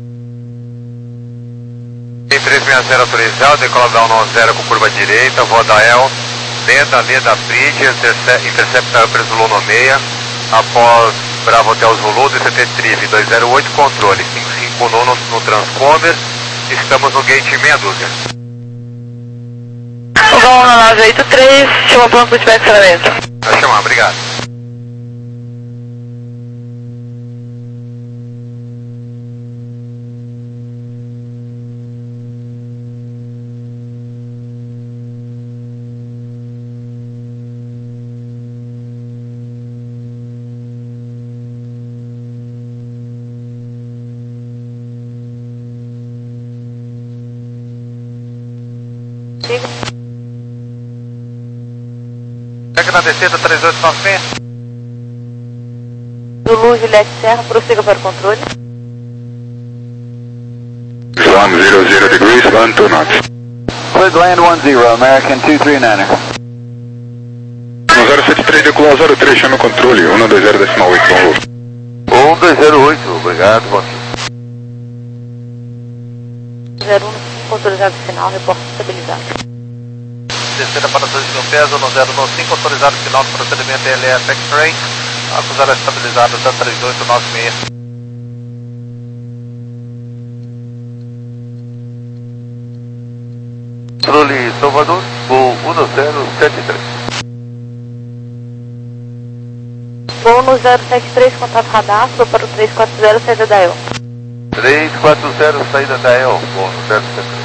Speaker 1: três seis zero autorizado, decola da um zero com curva direita, voa da El, Leda, Leda, Bridge, interce intercepta Upper Zulu um seis, após Bravo Hotel Zulu, D C T Triv dois zero oito, controle cinco cinco um no, no transponder, estamos no gate meia dúzia.
Speaker 4: Vão no nove oito três, chama pronto de aceleramento.
Speaker 1: Vai chamar, obrigado.
Speaker 3: Pega na descida três oito nove seis.
Speaker 2: Zulu, Juliette Serra, prossiga para o controle.
Speaker 5: Islam zero zero degrees, one two knots.
Speaker 3: Cleared land one zero, American two three niner.
Speaker 5: um zero sete três, decolar zero três, chama o controle, um dois zero decimal oito, bom voo.
Speaker 3: um dois zero oito, obrigado, bom dia.
Speaker 2: zero um cinco, autorizado final, reporte estabilizado.
Speaker 3: Descida para dois mil pés, um zero cinco, autorizado final do procedimento L F X-Ray. Acusada estabilizada da três oito nove seis. Controle Salvador, voo um zero sete três.
Speaker 2: Voo no zero sete três, contato radar, sou para o três quatro zero, saída da El.
Speaker 3: três quatro zero, saída da El, voo no zero sete três.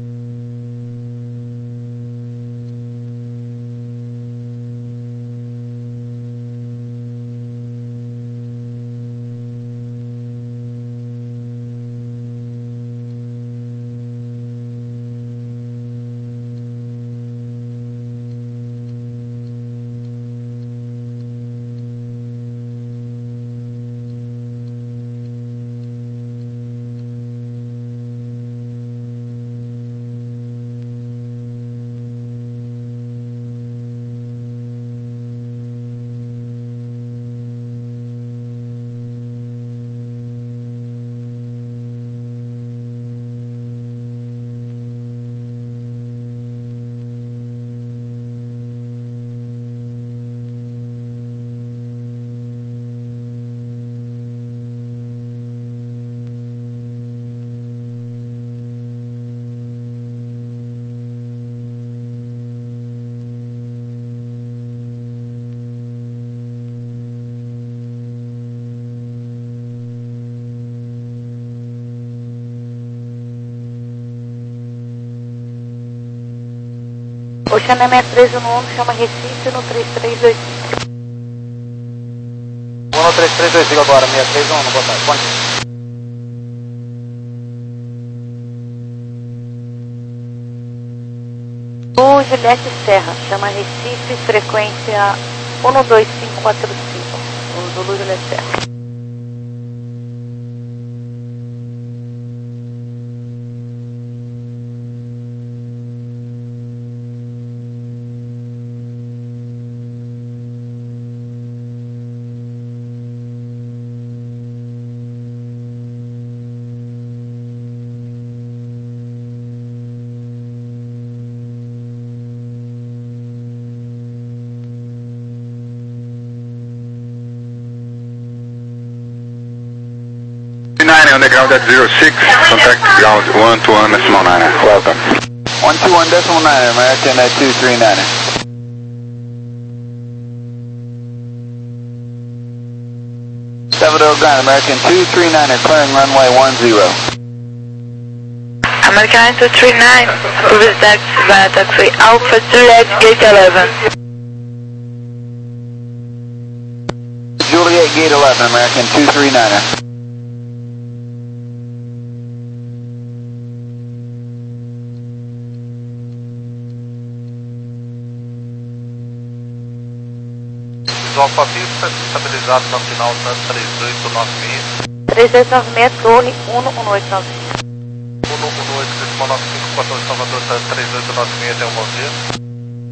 Speaker 2: Oceana sessenta e três no um, chama Recife no três três dois cinco.
Speaker 3: um no três três dois cinco agora, sessenta e três um, boa tarde, bom dia.
Speaker 2: O Juliette Serra, chama Recife, frequência um dois cinco quatro cinco, o Zulu Juliette Serra.
Speaker 7: nine on the ground at zero six, contact ground one two one decimal nine, welcome.
Speaker 3: one two one decimal nine, American at two three nine. Salvador ground, American two three nine, clearing runway one zero.
Speaker 4: American two three nine, previous taxi via taxi Alpha Juliet Gate eleven.
Speaker 3: Juliet Gate eleven, American two three nine.
Speaker 1: Alfa Pista, estabilizado no final da três oito nove seis.
Speaker 2: três oito nove seis, torre um um oito nove cinco.
Speaker 1: um um oito decimal nove cinco, quatro Salvador, três oito nove seis, tem um bom dia.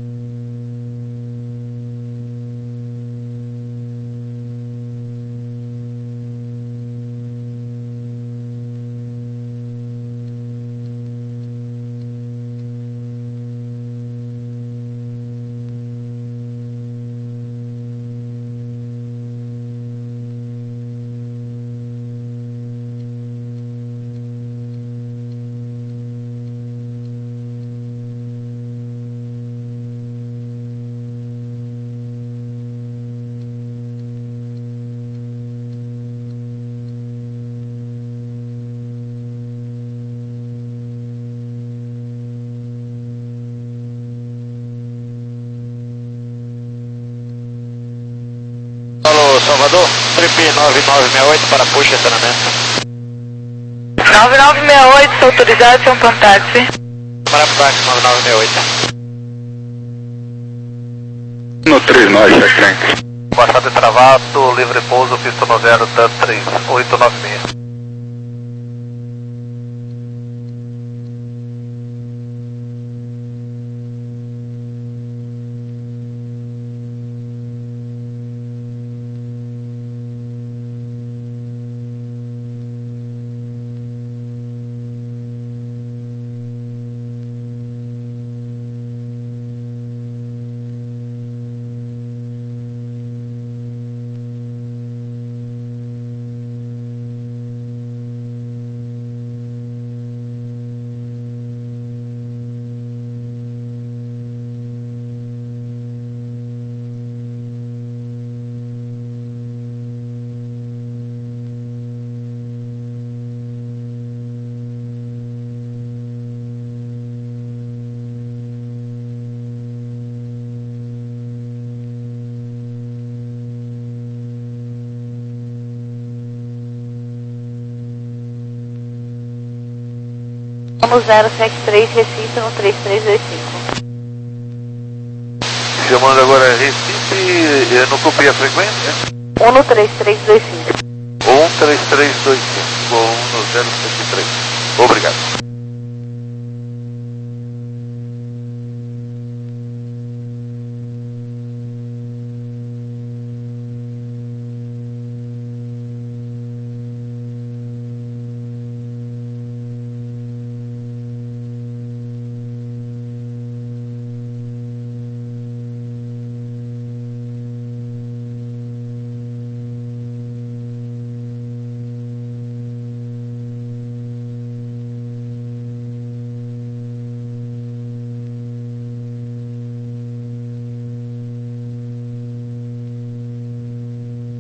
Speaker 3: Alô, Salvador, trip nove nove seis oito para push estacionamento.
Speaker 4: nove nove seis oito, autorizado, seu táxi.
Speaker 3: Para táxi nove nove seis oito.
Speaker 7: No três nove, check rank.
Speaker 1: Baixada e travado, livre pouso, pista no zero, da três oito nove seis.
Speaker 2: No zero sete três, Recife, no três três dois cinco.
Speaker 1: Chamando agora Recife, eu não copiei a frequência?
Speaker 2: um no três três dois cinco.
Speaker 1: um três três dois cinco, um no zero sete três. Obrigado.